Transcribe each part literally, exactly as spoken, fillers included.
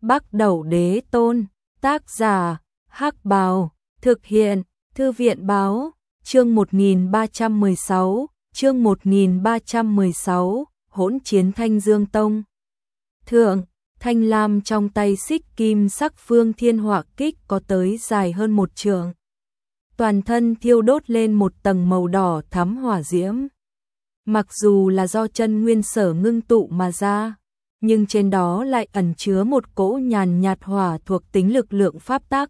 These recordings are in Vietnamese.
Bắc Đẩu Đế Tôn, tác giả, Hắc Bào, thực hiện, Thư viện Báo, chương một nghìn ba trăm mười sáu, chương một nghìn ba trăm mười sáu, hỗn chiến Thanh Dương Tông. Thượng, thanh lam trong tay xích kim sắc phương thiên hỏa kích có tới dài hơn một trượng. Toàn thân thiêu đốt lên một tầng màu đỏ thắm hỏa diễm. Mặc dù là do chân nguyên sở ngưng tụ mà ra, nhưng trên đó lại ẩn chứa một cỗ nhàn nhạt hỏa thuộc tính lực lượng pháp tắc.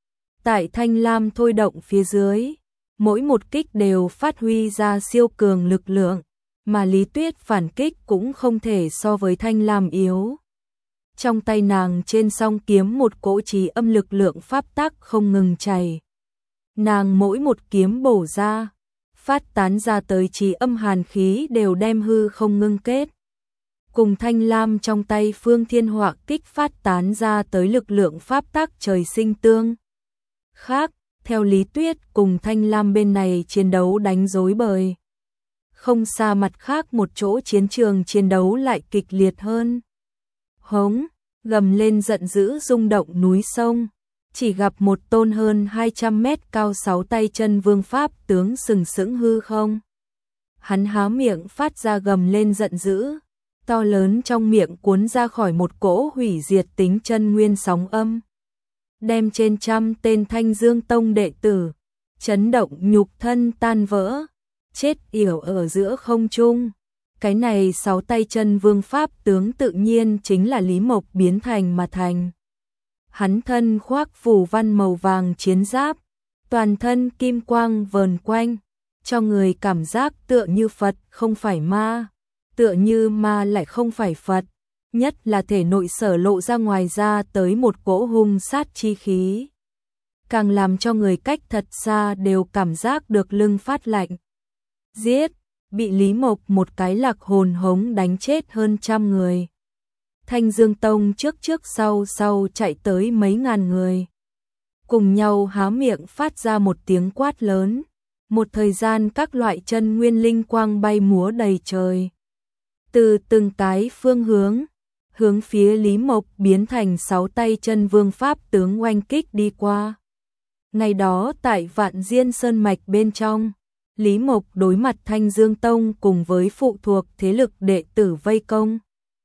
Tại thanh lam thôi động phía dưới, mỗi một kích đều phát huy ra siêu cường lực lượng, mà Lý Tuyết phản kích cũng không thể so với thanh lam yếu. Trong tay nàng trên song kiếm một cỗ trí âm lực lượng pháp tắc không ngừng chảy. Nàng mỗi một kiếm bổ ra, phát tán ra tới trí âm hàn khí đều đem hư không ngưng kết. Cùng thanh lam trong tay phương thiên hỏa kích phát tán ra tới lực lượng pháp tắc trời sinh tương. Khác, theo Lý Tuyết cùng thanh lam bên này chiến đấu đánh rối bời. Không xa mặt khác một chỗ chiến trường chiến đấu lại kịch liệt hơn. Hống, gầm lên giận dữ rung động núi sông. Chỉ gặp một tôn hơn hai trăm mét cao sáu tay chân vương pháp tướng sừng sững hư không. Hắn há miệng phát ra gầm lên giận dữ, to lớn trong miệng cuốn ra khỏi một cỗ hủy diệt tính chân nguyên sóng âm. Đem trên trăm tên Thanh Dương Tông đệ tử, chấn động nhục thân tan vỡ, chết yểu ở giữa không trung. Cái này sáu tay chân vương pháp tướng tự nhiên chính là Lý Mộc biến thành mà thành. Hắn thân khoác phù văn màu vàng chiến giáp, toàn thân kim quang vờn quanh, cho người cảm giác tựa như Phật không phải ma, tựa như ma lại không phải Phật, nhất là thể nội sở lộ ra ngoài ra tới một cỗ hung sát chi khí. Càng làm cho người cách thật xa đều cảm giác được lưng phát lạnh. Giết, bị Lý Mộc một cái lạc hồn hống đánh chết hơn trăm người. Thanh Dương Tông trước trước sau sau chạy tới mấy ngàn người. Cùng nhau há miệng phát ra một tiếng quát lớn. Một thời gian các loại chân nguyên linh quang bay múa đầy trời. Từ từng cái phương hướng, hướng phía Lý Mộc biến thành sáu tay chân vương pháp tướng oanh kích đi qua. Ngày đó tại Vạn Diên Sơn Mạch bên trong, Lý Mộc đối mặt Thanh Dương Tông cùng với phụ thuộc thế lực đệ tử vây công.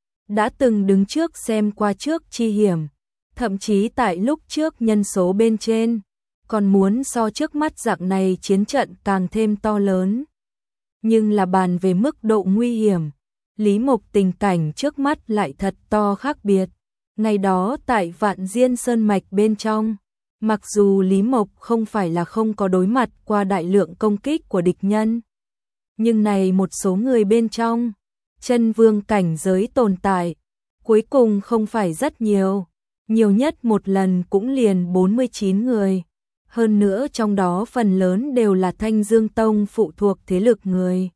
Đã từng đứng trước xem qua trước chi hiểm, thậm chí tại lúc trước nhân số bên trên, còn muốn so trước mắt dạng này chiến trận càng thêm to lớn. Nhưng là bàn về mức độ nguy hiểm, Lý Mộc tình cảnh trước mắt lại thật to khác biệt. Ngày đó tại Vạn Diên Sơn Mạch bên trong, mặc dù Lý Mộc không phải là không có đối mặt qua đại lượng công kích của địch nhân, nhưng này một số người bên trong, chân vương cảnh giới tồn tại, cuối cùng không phải rất nhiều, nhiều nhất một lần cũng liền bốn mươi chín người. Hơn nữa trong đó phần lớn đều là Thanh Dương Tông phụ thuộc thế lực người.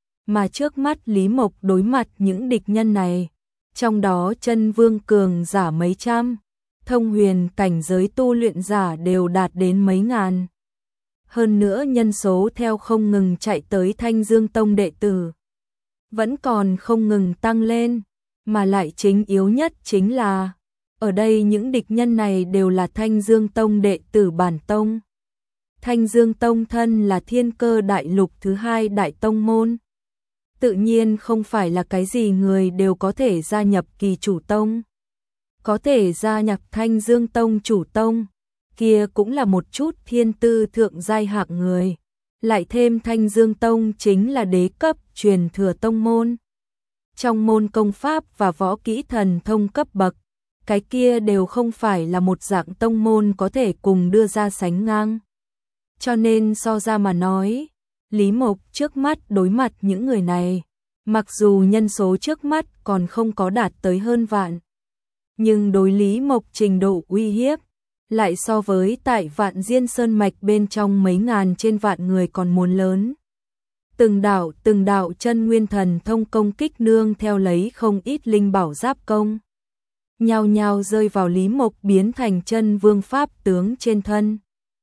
Mà trước mắt Lý Mộc đối mặt những địch nhân này, trong đó chân vương cường giả mấy trăm, thông huyền cảnh giới tu luyện giả đều đạt đến mấy ngàn. Hơn nữa nhân số theo không ngừng chạy tới Thanh Dương Tông đệ tử, vẫn còn không ngừng tăng lên, mà lại chính yếu nhất chính là, ở đây những địch nhân này đều là Thanh Dương Tông đệ tử bản tông. Thanh Dương Tông thân là thiên cơ đại lục thứ hai đại tông môn. Tự nhiên không phải là cái gì người đều có thể gia nhập kỳ chủ tông. Có thể gia nhập Thanh Dương Tông chủ tông, kia cũng là một chút thiên tư thượng giai hạng người. Lại thêm Thanh Dương Tông chính là đế cấp truyền thừa tông môn. Trong môn công pháp và võ kỹ thần thông cấp bậc, cái kia đều không phải là một dạng tông môn có thể cùng đưa ra sánh ngang. Cho nên so ra mà nói, Lý Mộc trước mắt đối mặt những người này, mặc dù nhân số trước mắt còn không có đạt tới hơn vạn, nhưng đối Lý Mộc trình độ uy hiếp, lại so với tại Vạn Diên Sơn Mạch bên trong mấy ngàn trên vạn người còn muốn lớn. Từng đạo từng đạo chân nguyên thần thông công kích nương theo lấy không ít linh bảo giáp công. Nhao nhao rơi vào Lý Mộc biến thành chân vương pháp tướng trên thân.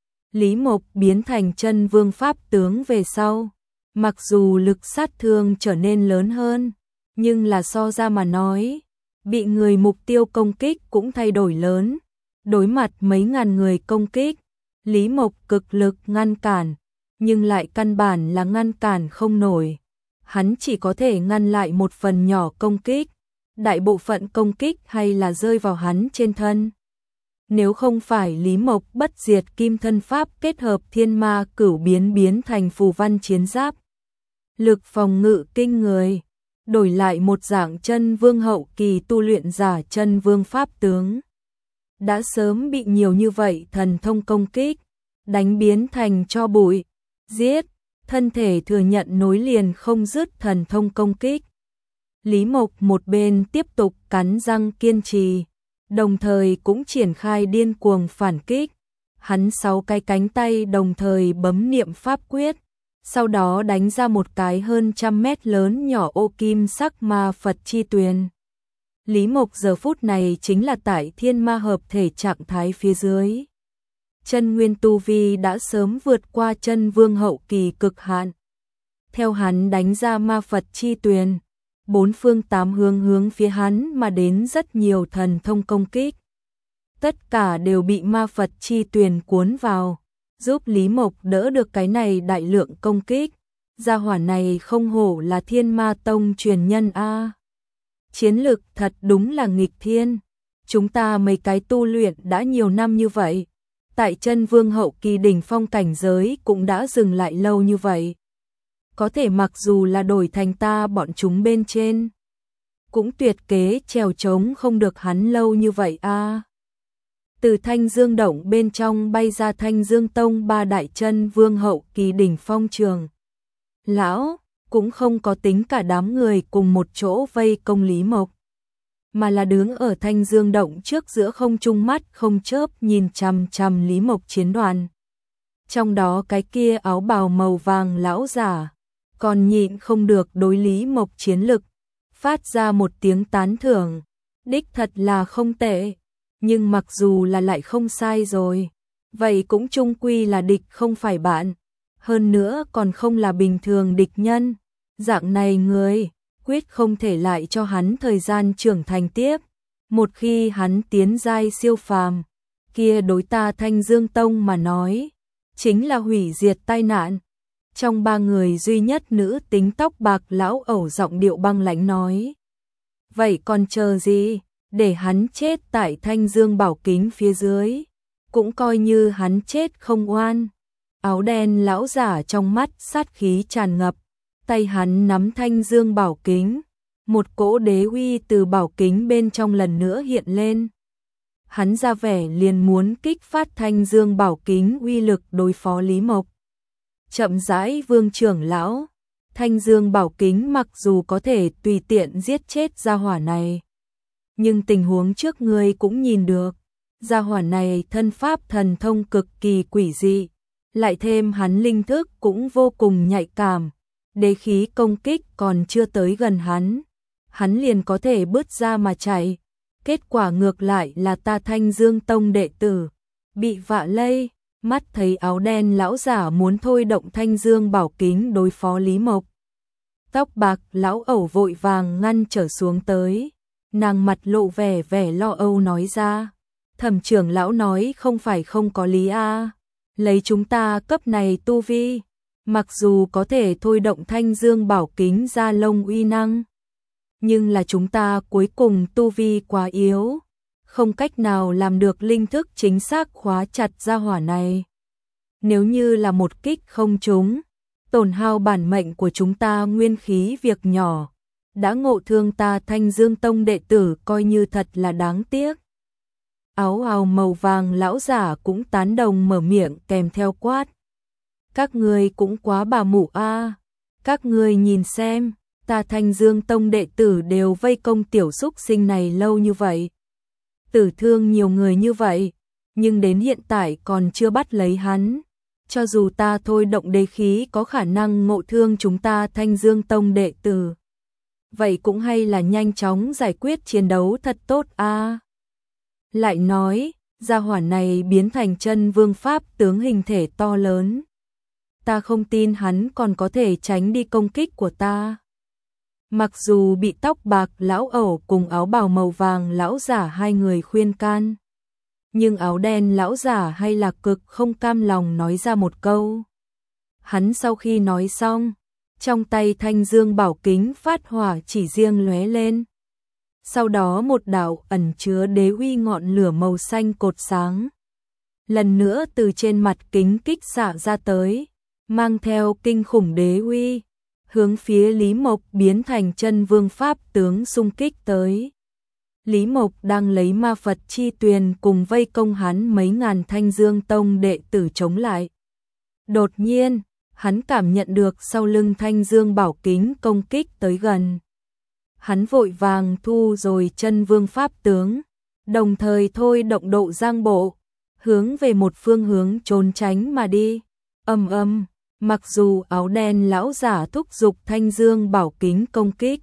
Lý Mộc biến thành chân vương pháp tướng về sau, mặc dù lực sát thương trở nên lớn hơn, nhưng là so ra mà nói, bị người mục tiêu công kích cũng thay đổi lớn. Đối mặt mấy ngàn người công kích, Lý Mộc cực lực ngăn cản, nhưng lại căn bản là ngăn cản không nổi. Hắn chỉ có thể ngăn lại một phần nhỏ công kích, đại bộ phận công kích hay là rơi vào hắn trên thân. Nếu không phải Lý Mộc bất diệt kim thân pháp kết hợp thiên ma cửu biến biến thành phù văn chiến giáp, lực phòng ngự kinh người, đổi lại một dạng chân vương hậu kỳ tu luyện giả chân vương pháp tướng, đã sớm bị nhiều như vậy thần thông công kích, đánh biến thành tro bụi, giết, thân thể thừa nhận nối liền không dứt thần thông công kích. Lý Mộc một bên tiếp tục cắn răng kiên trì, đồng thời cũng triển khai điên cuồng phản kích. Hắn sáu cái cánh tay đồng thời bấm niệm pháp quyết, sau đó đánh ra một cái hơn trăm mét lớn nhỏ ô kim sắc ma Phật chi tuyền. Lý Mộc giờ phút này chính là tại thiên ma hợp thể trạng thái phía dưới. Chân nguyên tu vi đã sớm vượt qua chân vương hậu kỳ cực hạn. Theo hắn đánh ra ma Phật chi tuyền, bốn phương tám hướng hướng phía hắn mà đến rất nhiều thần thông công kích. Tất cả đều bị ma Phật chi tuyền cuốn vào, giúp Lý Mộc đỡ được cái này đại lượng công kích. Gia hỏa này không hổ là Thiên Ma Tông truyền nhân a. Chiến lực thật đúng là nghịch thiên. Chúng ta mấy cái tu luyện đã nhiều năm như vậy, tại chân vương hậu kỳ đỉnh phong cảnh giới cũng đã dừng lại lâu như vậy. Có thể mặc dù là đổi thành ta bọn chúng bên trên, cũng tuyệt kế trèo trống không được hắn lâu như vậy a. Từ Thanh Dương động bên trong bay ra Thanh Dương Tông ba đại chân vương hậu kỳ đỉnh phong trường lão, cũng không có tính cả đám người cùng một chỗ vây công Lý Mộc, mà là đứng ở Thanh Dương động trước giữa không trung mắt không chớp nhìn chằm chằm Lý Mộc chiến đoàn. Trong đó cái kia áo bào màu vàng lão giả còn nhịn không được đối Lý Mộc chiến lực phát ra một tiếng tán thưởng, đích thật là không tệ, nhưng mặc dù là lại không sai rồi, vậy cũng chung quy là địch không phải bạn, hơn nữa còn không là bình thường địch nhân, dạng này người quyết không thể lại cho hắn thời gian trưởng thành tiếp, một khi hắn tiến giai siêu phàm, kia đối ta Thanh Dương Tông mà nói, chính là hủy diệt tai nạn. Trong ba người duy nhất nữ tính tóc bạc lão ẩu giọng điệu băng lãnh nói. Vậy còn chờ gì, để hắn chết tại Thanh Dương bảo kính phía dưới, cũng coi như hắn chết không oan. Áo đen lão giả trong mắt sát khí tràn ngập, tay hắn nắm Thanh Dương bảo kính, một cỗ đế uy từ bảo kính bên trong lần nữa hiện lên. Hắn ra vẻ liền muốn kích phát Thanh Dương bảo kính uy lực đối phó Lý Mộc. Chậm rãi Vương trưởng lão, Thanh Dương bảo kính mặc dù có thể tùy tiện giết chết gia hỏa này, nhưng tình huống trước ngươi cũng nhìn được, gia hỏa này thân pháp thần thông cực kỳ quỷ dị, lại thêm hắn linh thức cũng vô cùng nhạy cảm, đế khí công kích còn chưa tới gần hắn, hắn liền có thể bứt ra mà chạy, kết quả ngược lại là ta Thanh Dương Tông đệ tử bị vạ lây. Mắt thấy áo đen lão giả muốn thôi động Thanh Dương bảo kính đối phó Lý Mộc, tóc bạc lão ẩu vội vàng ngăn trở xuống tới, nàng mặt lộ vẻ vẻ lo âu nói ra, Thẩm trưởng lão nói không phải không có lý a, lấy chúng ta cấp này tu vi, mặc dù có thể thôi động Thanh Dương bảo kính ra lông uy năng, nhưng là chúng ta cuối cùng tu vi quá yếu, không cách nào làm được linh thức chính xác khóa chặt gia hỏa này. Nếu như là một kích không trúng, tổn hao bản mệnh của chúng ta nguyên khí việc nhỏ, đã ngộ thương ta Thanh Dương Tông đệ tử coi như thật là đáng tiếc. Áo áo màu vàng lão giả cũng tán đồng mở miệng kèm theo quát. Các ngươi cũng quá bà mụ a, các ngươi nhìn xem, ta Thanh Dương Tông đệ tử đều vây công tiểu xúc sinh này lâu như vậy, tử thương nhiều người như vậy, nhưng đến hiện tại còn chưa bắt lấy hắn. Cho dù ta thôi động đế khí có khả năng ngộ thương chúng ta Thanh Dương Tông đệ tử, vậy cũng hay là nhanh chóng giải quyết chiến đấu thật tốt a. Lại nói, gia hỏa này biến thành chân vương pháp tướng hình thể to lớn. Ta không tin hắn còn có thể tránh đi công kích của ta. Mặc dù bị tóc bạc lão ẩu cùng áo bào màu vàng lão giả hai người khuyên can, nhưng áo đen lão giả hay là cực không cam lòng nói ra một câu. Hắn sau khi nói xong, trong tay thanh dương bảo kính phát hỏa chỉ riêng lóe lên. Sau đó một đạo ẩn chứa đế uy ngọn lửa màu xanh cột sáng lần nữa từ trên mặt kính kích xạ ra tới, mang theo kinh khủng đế uy, hướng phía Lý Mộc biến thành chân vương pháp tướng xung kích tới. Lý Mộc đang lấy ma Phật chi tuyền cùng vây công hắn mấy ngàn Thanh Dương Tông đệ tử chống lại. Đột nhiên, hắn cảm nhận được sau lưng Thanh Dương bảo kính công kích tới gần. Hắn vội vàng thu rồi chân vương pháp tướng, đồng thời thôi động độ giang bộ, hướng về một phương hướng trốn tránh mà đi. Ầm ầm, mặc dù áo đen lão giả thúc giục Thanh Dương bảo kính công kích,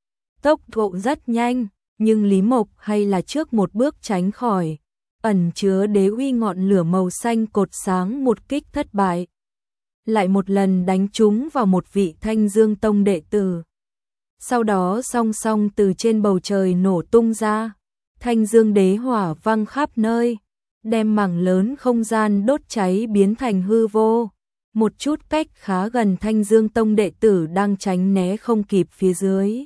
tốc độ rất nhanh, nhưng Lý Mộc hay là trước một bước tránh khỏi, ẩn chứa đế uy ngọn lửa màu xanh cột sáng một kích thất bại. Lại một lần đánh trúng vào một vị Thanh Dương Tông đệ tử. Sau đó song song từ trên bầu trời nổ tung ra, Thanh Dương đế hỏa văng khắp nơi, đem mảng lớn không gian đốt cháy biến thành hư vô. Một chút cách khá gần Thanh Dương Tông đệ tử đang tránh né không kịp phía dưới,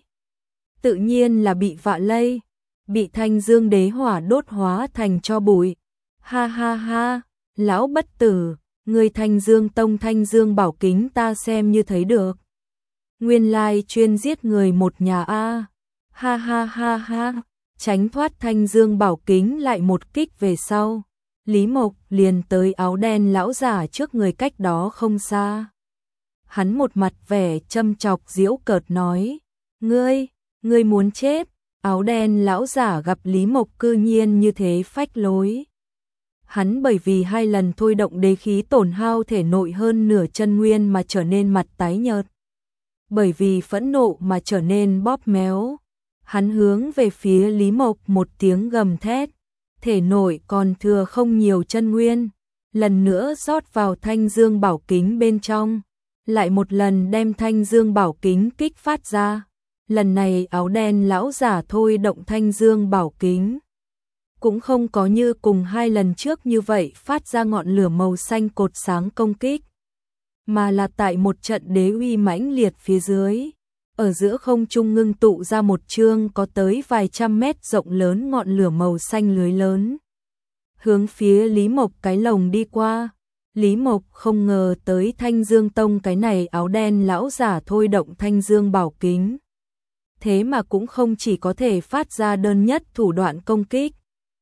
tự nhiên là bị vạ lây, bị Thanh Dương đế hỏa đốt hóa thành tro bụi. Ha ha ha, lão bất tử, người Thanh Dương Tông Thanh Dương bảo kính ta xem như thấy được. Nguyên lai chuyên giết người một nhà a. Ha ha ha ha, tránh thoát Thanh Dương bảo kính lại một kích về sau, Lý Mộc liền tới áo đen lão giả trước người cách đó không xa. Hắn một mặt vẻ châm chọc giễu cợt nói, ngươi, ngươi muốn chết. Áo đen lão giả gặp Lý Mộc cư nhiên như thế phách lối. Hắn bởi vì hai lần thôi động đế khí tổn hao thể nội hơn nửa chân nguyên mà trở nên mặt tái nhợt. Bởi vì phẫn nộ mà trở nên bóp méo. Hắn hướng về phía Lý Mộc một tiếng gầm thét, thể nội còn thừa không nhiều chân nguyên, lần nữa rót vào Thanh Dương bảo kính bên trong, lại một lần đem Thanh Dương bảo kính kích phát ra. Lần này áo đen lão giả thôi động Thanh Dương bảo kính, cũng không có như cùng hai lần trước như vậy phát ra ngọn lửa màu xanh cột sáng công kích, mà là tại một trận đế uy mãnh liệt phía dưới, ở giữa không trung ngưng tụ ra một chương có tới vài trăm mét rộng lớn ngọn lửa màu xanh lưới lớn, hướng phía Lý Mộc cái lồng đi qua. Lý Mộc không ngờ tới Thanh Dương Tông cái này áo đen lão giả thôi động Thanh Dương bảo kính, thế mà cũng không chỉ có thể phát ra đơn nhất thủ đoạn công kích.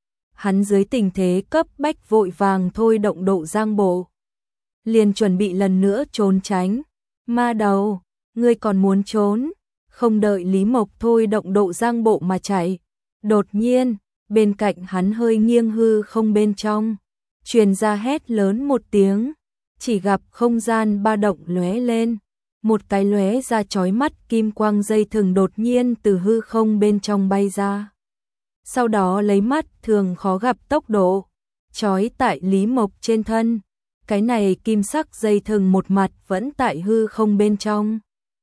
Hắn dưới tình thế cấp bách vội vàng thôi động độ giang bộ, liền chuẩn bị lần nữa trốn tránh. Ma đầu, ngươi còn muốn trốn? Không đợi Lý Mộc thôi động độ giang bộ mà chạy, đột nhiên, bên cạnh hắn hơi nghiêng hư không bên trong, truyền ra hét lớn một tiếng, chỉ gặp không gian ba động lóe lên. Một cái lóe ra chói mắt kim quang dây thừng đột nhiên từ hư không bên trong bay ra. Sau đó lấy mắt thường khó gặp tốc độ, chói tại Lý Mộc trên thân. Cái này kim sắc dây thừng một mặt vẫn tại hư không bên trong,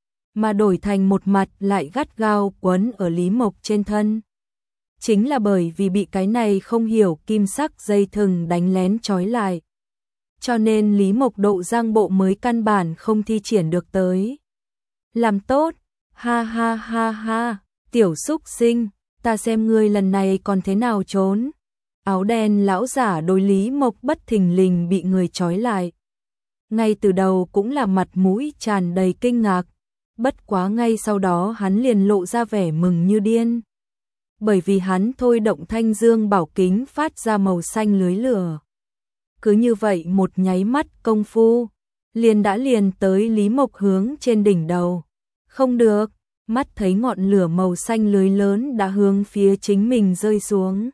mà đổi thành một mặt lại gắt gao quấn ở Lý Mộc trên thân. Chính là bởi vì bị cái này không hiểu kim sắc dây thừng đánh lén chói lại, cho nên Lý Mộc độ giang bộ mới căn bản không thi triển được tới. Làm tốt, ha ha ha ha, tiểu xúc sinh, ta xem ngươi lần này còn thế nào trốn. Áo đen lão giả đối Lý Mộc bất thình lình bị người trói lại, ngay từ đầu cũng là mặt mũi tràn đầy kinh ngạc, bất quá ngay sau đó hắn liền lộ ra vẻ mừng như điên. Bởi vì hắn thôi động Thanh Dương bảo kính phát ra màu xanh lưới lửa. Cứ như vậy một nháy mắt công phu, liền đã liền tới Lý Mộc hướng trên đỉnh đầu. Không được, mắt thấy ngọn lửa màu xanh lưới lớn đã hướng phía chính mình rơi xuống.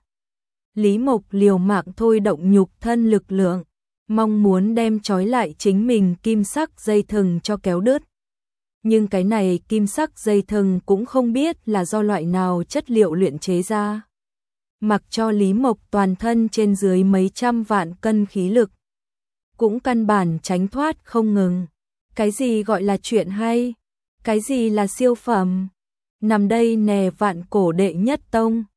Lý Mộc liều mạng thôi động nhục thân lực lượng, mong muốn đem trói lại chính mình kim sắc dây thừng cho kéo đứt. Nhưng cái này kim sắc dây thừng cũng không biết là do loại nào chất liệu luyện chế ra. Mặc cho Lý Mộc toàn thân trên dưới mấy trăm vạn cân khí lực, cũng căn bản tránh thoát không ngừng. Cái gì gọi là chuyện hay? Cái gì là siêu phẩm? nằm đây nè vạn cổ đệ nhất tông.